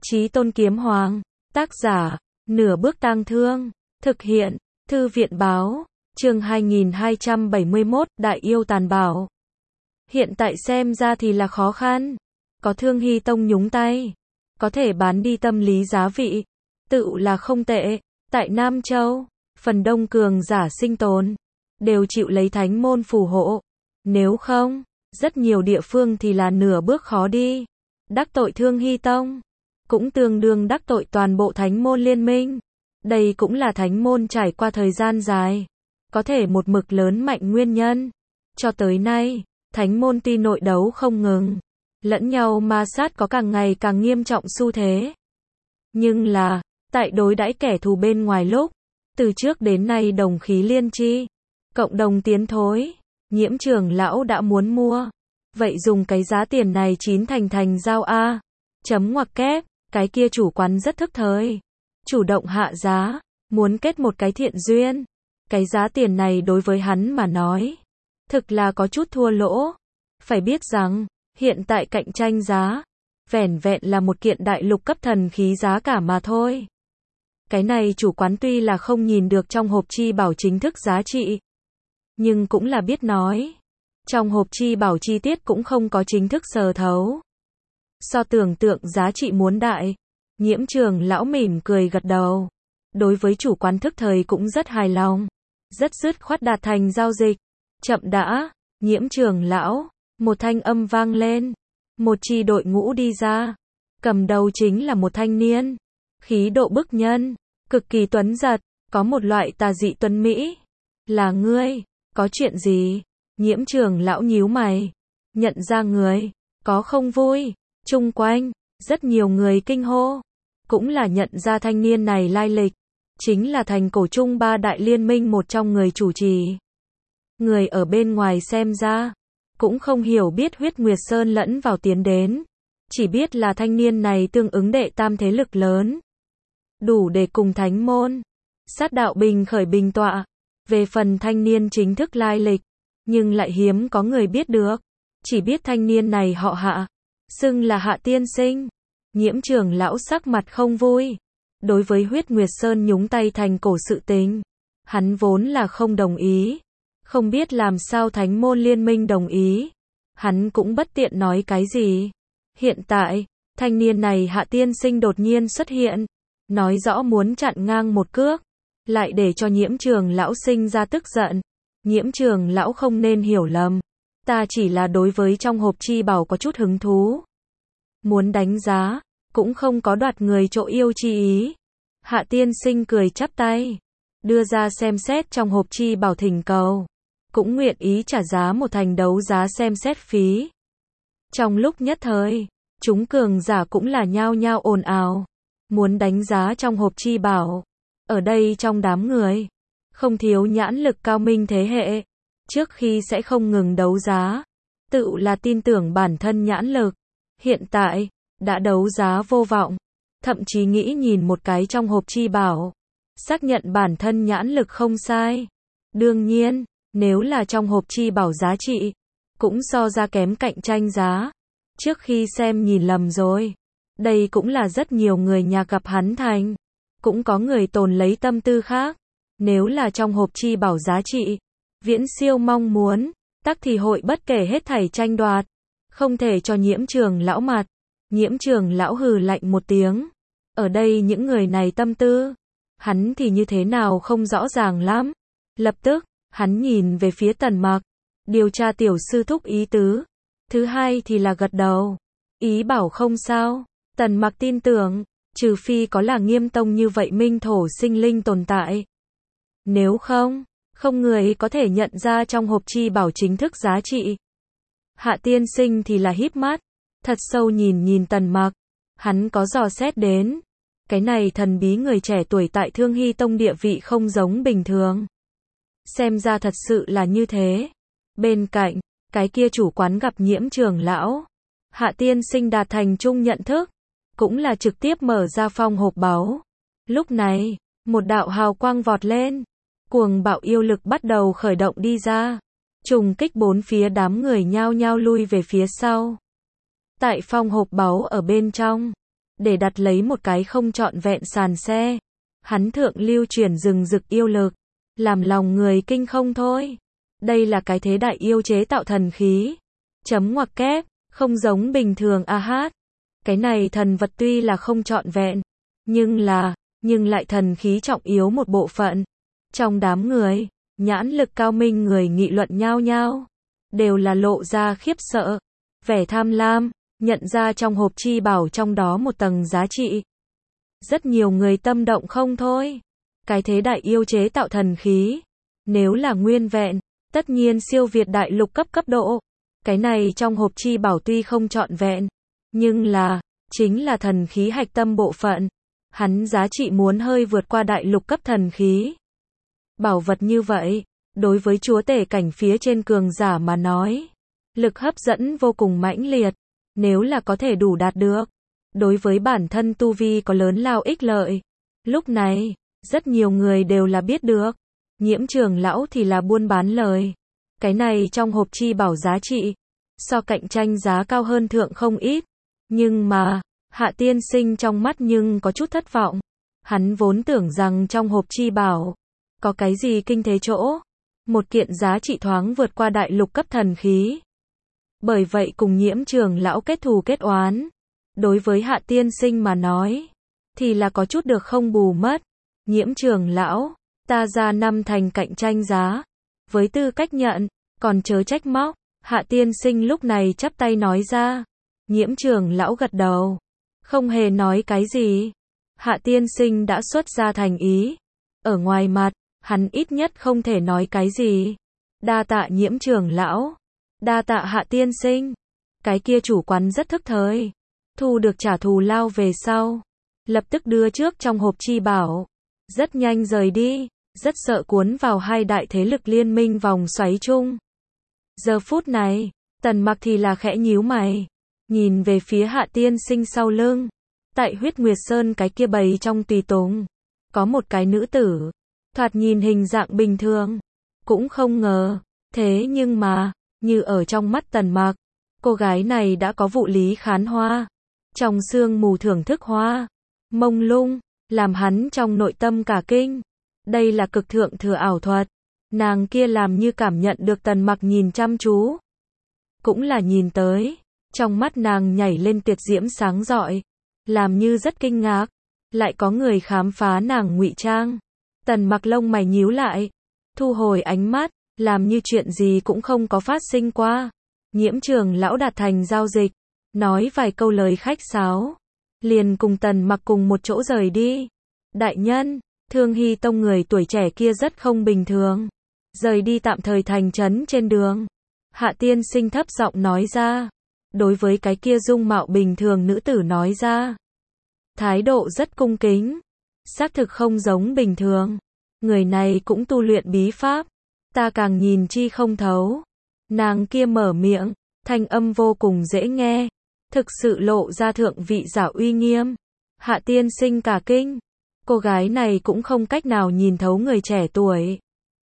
Chí Tôn Kiếm Hoàng. Tác giả, Nửa Bước Tang Thương. Thực hiện, Thư viện báo. Chương 2271, Đại Yêu Tàn Bảo. Hiện tại xem ra thì là khó khăn. Có Thương Hy Tông nhúng tay. Có thể bán đi tâm lý giá vị. Tự là không tệ. Tại Nam Châu, phần đông cường giả sinh tồn đều chịu lấy thánh môn phù hộ. Nếu không, rất nhiều địa phương thì là nửa bước khó đi. Đắc tội Thương Hy Tông, cũng tương đương đắc tội toàn bộ thánh môn liên minh. Đây cũng là thánh môn trải qua thời gian dài, có thể một mực lớn mạnh nguyên nhân. Cho tới nay, thánh môn tuy nội đấu không ngừng, lẫn nhau ma sát có càng ngày càng nghiêm trọng xu thế. Nhưng là, tại đối đãi kẻ thù bên ngoài lúc, từ trước đến nay đồng khí liên chi, cộng đồng tiến thối, Nhiễm trưởng lão đã muốn mua. Vậy dùng cái giá tiền này chín thành giao a. Chấm ngoặc kép, cái kia chủ quán rất thức thời. Chủ động hạ giá, muốn kết một cái thiện duyên. Cái giá tiền này đối với hắn mà nói, thực là có chút thua lỗ. Phải biết rằng, hiện tại cạnh tranh giá, vẻn vẹn là một kiện đại lục cấp thần khí giá cả mà thôi. Cái này chủ quán tuy là không nhìn được trong hộp chi bảo chính thức giá trị, nhưng cũng là biết nói. Trong hộp chi bảo chi tiết cũng không có chính thức sờ thấu. So tưởng tượng giá trị muốn đại. Nhiễm trưởng lão mỉm cười gật đầu. Đối với chủ quán thức thời cũng rất hài lòng. Rất dứt khoát đạt thành giao dịch. Chậm đã, Nhiễm trưởng lão. Một thanh âm vang lên. Một chi đội ngũ đi ra. Cầm đầu chính là một thanh niên. Khí độ bức nhân. Cực kỳ tuấn giật. Có một loại tà dị tuấn mỹ. Là ngươi, có chuyện gì? Nhiễm trưởng lão nhíu mày. Nhận ra người. Có không vui. Chung quanh, rất nhiều người kinh hô. Cũng là nhận ra thanh niên này lai lịch. Chính là thành cổ trung ba đại liên minh một trong người chủ trì. Người ở bên ngoài xem ra, cũng không hiểu biết Huyết Nguyệt Sơn lẫn vào tiến đến. Chỉ biết là thanh niên này tương ứng đệ tam thế lực lớn. Đủ để cùng thánh môn. Sát đạo bình khởi bình tọa. Về phần thanh niên chính thức lai lịch, nhưng lại hiếm có người biết được. Chỉ biết thanh niên này họ Hạ. Xưng là Hạ tiên sinh. Nhiễm trưởng lão sắc mặt không vui. Đối với Huyết Nguyệt Sơn nhúng tay thành cổ sự tình, hắn vốn là không đồng ý. Không biết làm sao thánh môn liên minh đồng ý. Hắn cũng bất tiện nói cái gì. Hiện tại, thanh niên này Hạ tiên sinh đột nhiên xuất hiện. Nói rõ muốn chặn ngang một cước. Lại để cho nhiễm trưởng lão sinh ra tức giận. Nhiễm trưởng lão không nên hiểu lầm. Ta chỉ là đối với trong hộp chi bảo có chút hứng thú. Muốn đánh giá, cũng không có đoạt người chỗ yêu chi ý. Hạ tiên sinh cười chắp tay. Đưa ra xem xét trong hộp chi bảo thỉnh cầu. Cũng nguyện ý trả giá một thành đấu giá xem xét phí. Trong lúc nhất thời, chúng cường giả cũng là nhao nhao ồn ào. Muốn đánh giá trong hộp chi bảo. Ở đây trong đám người, không thiếu nhãn lực cao minh thế hệ. Trước khi sẽ không ngừng đấu giá. Tự là tin tưởng bản thân nhãn lực. Hiện tại, đã đấu giá vô vọng. Thậm chí nghĩ nhìn một cái trong hộp chi bảo. Xác nhận bản thân nhãn lực không sai. Đương nhiên, nếu là trong hộp chi bảo giá trị, cũng so ra kém cạnh tranh giá. Trước khi xem nhìn lầm rồi. Đây cũng là rất nhiều người nhà gặp hắn thành. Cũng có người tồn lấy tâm tư khác. Nếu là trong hộp chi bảo giá trị, viễn siêu mong muốn, tắc thì hội bất kể hết thảy tranh đoạt. Không thể cho nhiễm trưởng lão mặt. Nhiễm trưởng lão hừ lạnh một tiếng. Ở đây những người này tâm tư, hắn thì như thế nào không rõ ràng lắm. Lập tức, hắn nhìn về phía Tần Mặc. Điều tra tiểu sư thúc ý tứ. Thứ hai thì là gật đầu. Ý bảo không sao. Tần Mặc tin tưởng, trừ phi có là Nghiêm tông như vậy minh thổ sinh linh tồn tại. Nếu không, không người có thể nhận ra trong hộp chi bảo chính thức giá trị. Hạ tiên sinh thì là híp mắt, thật sâu nhìn Tần Mặc. Hắn có dò xét đến. Cái này thần bí người trẻ tuổi tại Thương Hy Tông địa vị không giống bình thường. Xem ra thật sự là như thế. Bên cạnh, cái kia chủ quán gặp nhiễm trưởng lão. Hạ tiên sinh đạt thành chung nhận thức. Cũng là trực tiếp mở ra phong hộp báu. Lúc này, một đạo hào quang vọt lên. Cuồng bạo yêu lực bắt đầu khởi động đi ra. Trùng kích bốn phía đám người nhao nhao lui về phía sau. Tại phong hộp báu ở bên trong, để đặt lấy một cái không trọn vẹn sàn xe. Hắn thượng lưu chuyển rừng rực yêu lực, làm lòng người kinh không thôi. Đây là cái thế đại yêu chế tạo thần khí. Chấm ngoặc kép, không giống bình thường a hát. Cái này thần vật tuy là không trọn vẹn, nhưng lại thần khí trọng yếu một bộ phận. Trong đám người, nhãn lực cao minh người nghị luận nhao nhao, đều là lộ ra khiếp sợ, vẻ tham lam, nhận ra trong hộp chi bảo trong đó một tầng giá trị. Rất nhiều người tâm động không thôi. Cái thế đại yêu chế tạo thần khí, nếu là nguyên vẹn, tất nhiên siêu việt đại lục cấp cấp độ. Cái này trong hộp chi bảo tuy không trọn vẹn, nhưng chính là thần khí hạch tâm bộ phận. Hắn giá trị muốn hơi vượt qua đại lục cấp thần khí. Bảo vật như vậy, đối với chúa tể cảnh phía trên cường giả mà nói, lực hấp dẫn vô cùng mãnh liệt. Nếu là có thể đủ đạt được, đối với bản thân tu vi có lớn lao ích lợi. Lúc này, rất nhiều người đều là biết được. Nhiễm trưởng lão thì là buôn bán lời. Cái này trong hộp chi bảo giá trị, so cạnh tranh giá cao hơn thượng không ít. Nhưng mà, Hạ tiên sinh trong mắt nhưng có chút thất vọng. Hắn vốn tưởng rằng trong hộp chi bảo, có cái gì kinh thế chỗ. Một kiện giá trị thoáng vượt qua đại lục cấp thần khí. Bởi vậy cùng nhiễm trưởng lão kết thù kết oán. Đối với Hạ tiên sinh mà nói, thì là có chút được không bù mất. Nhiễm trưởng lão, ta ra 5 thành cạnh tranh giá. Với tư cách nhận, còn chớ trách móc. Hạ tiên sinh lúc này chắp tay nói ra. Nhiễm trưởng lão gật đầu, không hề nói cái gì. Hạ tiên sinh đã xuất ra thành ý. Ở ngoài mặt, hắn ít nhất không thể nói cái gì. Đa tạ nhiễm trưởng lão. Đa tạ Hạ tiên sinh. Cái kia chủ quán rất thức thời. Thu được trả thù lao về sau, lập tức đưa trước trong hộp chi bảo. Rất nhanh rời đi, rất sợ cuốn vào hai đại thế lực liên minh vòng xoáy chung. Giờ phút này, Tần Mặc thì là khẽ nhíu mày, nhìn về phía Hạ tiên sinh sau lưng. Tại Huyết Nguyệt Sơn cái kia bầy trong tùy tùng, có một cái nữ tử, thoạt nhìn hình dạng bình thường, cũng không ngờ. Thế nhưng mà, như ở trong mắt Tần Mặc, cô gái này đã có vụ lý khán hoa. Trong sương mù thưởng thức hoa, mông lung, làm hắn trong nội tâm cả kinh. Đây là cực thượng thừa ảo thuật. Nàng kia làm như cảm nhận được Tần Mặc nhìn chăm chú. Cũng là nhìn tới, trong mắt nàng nhảy lên tuyệt diễm sáng rọi, làm như rất kinh ngạc. Lại có người khám phá nàng ngụy trang. Tần Mặc lông mày nhíu lại, thu hồi ánh mắt, làm như chuyện gì cũng không có phát sinh qua. Nhiễm trưởng lão đạt thành giao dịch, nói vài câu lời khách sáo, liền cùng Tần Mặc cùng một chỗ rời đi. Đại nhân, Thương Hy Tông người tuổi trẻ kia rất không bình thường. Rời đi tạm thời thành trấn trên đường. Hạ tiên sinh thấp giọng nói ra. Đối với cái kia dung mạo bình thường nữ tử nói ra. Thái độ rất cung kính. Xác thực không giống bình thường. Người này cũng tu luyện bí pháp. Ta càng nhìn chi không thấu. Nàng kia mở miệng, thanh âm vô cùng dễ nghe. Thực sự lộ ra thượng vị giả uy nghiêm. Hạ tiên sinh cả kinh. Cô gái này cũng không cách nào nhìn thấu người trẻ tuổi.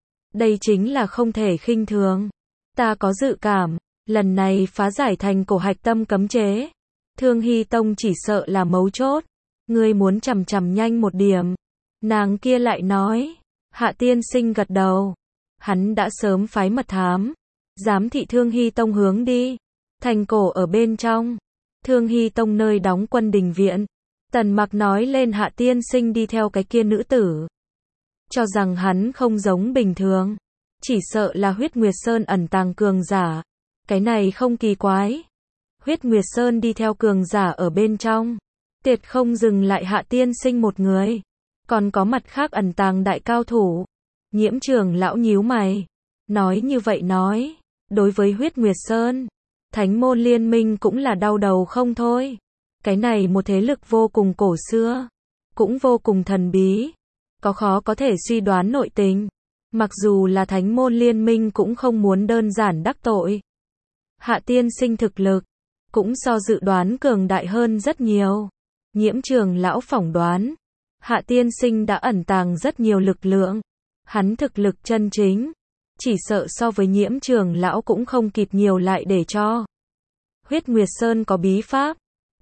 Đây chính là không thể khinh thường. Ta có dự cảm, lần này phá giải thành cổ hạch tâm cấm chế. Thương Hy Tông chỉ sợ là mấu chốt. Ngươi muốn chằm chằm nhanh một điểm. Nàng kia lại nói. Hạ tiên sinh gật đầu. Hắn đã sớm phái mật thám, giám thị Thương Hy Tông hướng đi. Thành cổ ở bên trong. Thương Hy Tông nơi đóng quân đình viện. Tần Mặc nói lên Hạ tiên sinh đi theo cái kia nữ tử. Cho rằng hắn không giống bình thường. Chỉ sợ là Huyết Nguyệt Sơn ẩn tàng cường giả. Cái này không kỳ quái. Huyết Nguyệt Sơn đi theo cường giả ở bên trong. Tuyệt không dừng lại Hạ tiên sinh một người. Còn có mặt khác ẩn tàng đại cao thủ. Nhiễm trưởng lão nhíu mày. Nói như vậy nói. Đối với Huyết Nguyệt Sơn, Thánh môn liên minh cũng là đau đầu không thôi. Cái này một thế lực vô cùng cổ xưa. Cũng vô cùng thần bí. Có khó có thể suy đoán nội tình. Mặc dù là thánh môn liên minh cũng không muốn đơn giản đắc tội. Hạ tiên sinh thực lực cũng so dự đoán cường đại hơn rất nhiều. Nhiễm trưởng lão phỏng đoán. Hạ tiên sinh đã ẩn tàng rất nhiều lực lượng. Hắn thực lực chân chính. Chỉ sợ so với nhiễm trưởng lão cũng không kịp nhiều lại để cho. Huyết Nguyệt Sơn có bí pháp.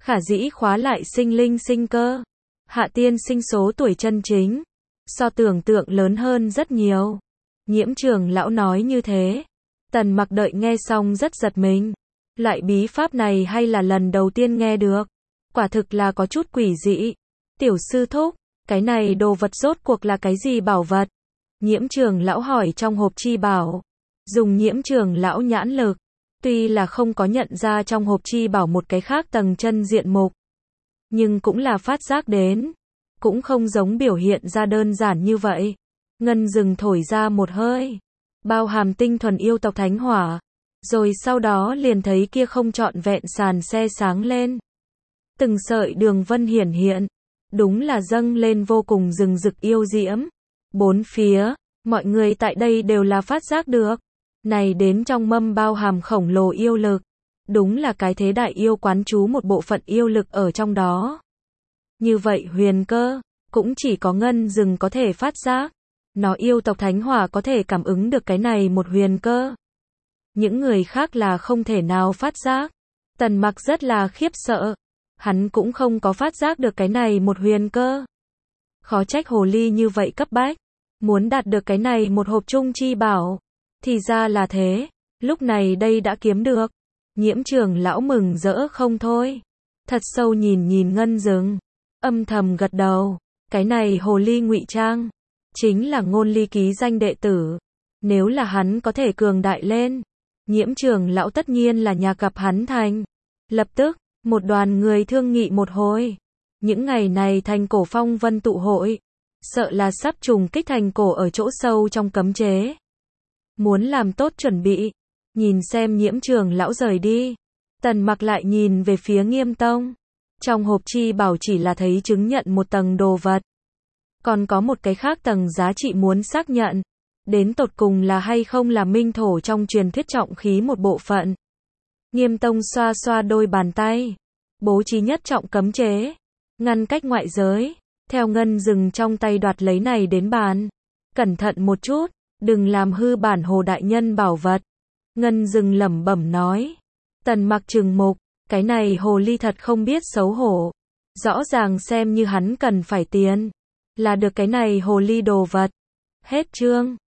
khả dĩ khóa lại sinh linh sinh cơ. Hạ tiên sinh số tuổi chân chính, so tưởng tượng lớn hơn rất nhiều. Nhiễm trưởng lão nói như thế. Tần Mặc đợi nghe xong rất giật mình. Loại bí pháp này hay là lần đầu tiên nghe được. Quả thực là có chút quỷ dị. Tiểu sư thúc, cái này đồ vật rốt cuộc là cái gì bảo vật? Nhiễm trưởng lão hỏi trong hộp chi bảo. Dùng nhiễm trưởng lão nhãn lực, tuy là không có nhận ra trong hộp chi bảo một cái khác tầng chân diện mục, nhưng cũng là phát giác đến. Cũng không giống biểu hiện ra đơn giản như vậy. Ngân Dừng thổi ra một hơi, bao hàm tinh thuần yêu tộc thánh hỏa. Rồi sau đó liền thấy kia không trọn vẹn sàn xe sáng lên. Từng sợi đường vân hiển hiện, đúng là dâng lên vô cùng rừng rực yêu diễm. Bốn phía, mọi người tại đây đều là phát giác được. Này đến trong mâm bao hàm khổng lồ yêu lực. Đúng là cái thế đại yêu quán trú một bộ phận yêu lực ở trong đó. Như vậy huyền cơ, cũng chỉ có Ngân Dừng có thể phát giác. Nó yêu tộc thánh hỏa có thể cảm ứng được cái này một huyền cơ. Những người khác là không thể nào phát giác. Tần Mặc rất là khiếp sợ. Hắn cũng không có phát giác được cái này một huyền cơ. Khó trách hồ ly như vậy cấp bách. Muốn đạt được cái này một hộp trung chi bảo. Thì ra là thế. Lúc này đây đã kiếm được. Nhiễm trưởng lão mừng rỡ không thôi. Thật sâu nhìn nhìn Ngân Dừng. Âm thầm gật đầu. Cái này hồ ly ngụy trang. Chính là Ngôn Ly ký danh đệ tử. Nếu là hắn có thể cường đại lên. Nhiễm trưởng lão tất nhiên là nhà gặp hắn thành. Lập tức, một đoàn người thương nghị một hồi. Những ngày này thành cổ phong vân tụ hội. Sợ là sắp trùng kích thành cổ ở chỗ sâu trong cấm chế. Muốn làm tốt chuẩn bị. Nhìn xem nhiễm trưởng lão rời đi. Tần Mặc lại nhìn về phía Nghiêm Tông. Trong hộp chi bảo chỉ là thấy chứng nhận một tầng đồ vật. Còn có một cái khác tầng giá trị muốn xác nhận. Đến tột cùng là hay không là minh thổ trong truyền thuyết trọng khí một bộ phận. Nghiêm Tông xoa xoa đôi bàn tay. Bố trí nhất trọng cấm chế. Ngăn cách ngoại giới. Theo Ngân Dừng trong tay đoạt lấy này đến bàn. Cẩn thận một chút. Đừng làm hư bản hồ đại nhân bảo vật. Ngân Dừng lẩm bẩm nói. Tần Mặc trừng mục. Cái này hồ ly thật không biết xấu hổ. Rõ ràng xem như hắn cần phải tiền. Là được cái này hồ ly đồ vật. Hết chương.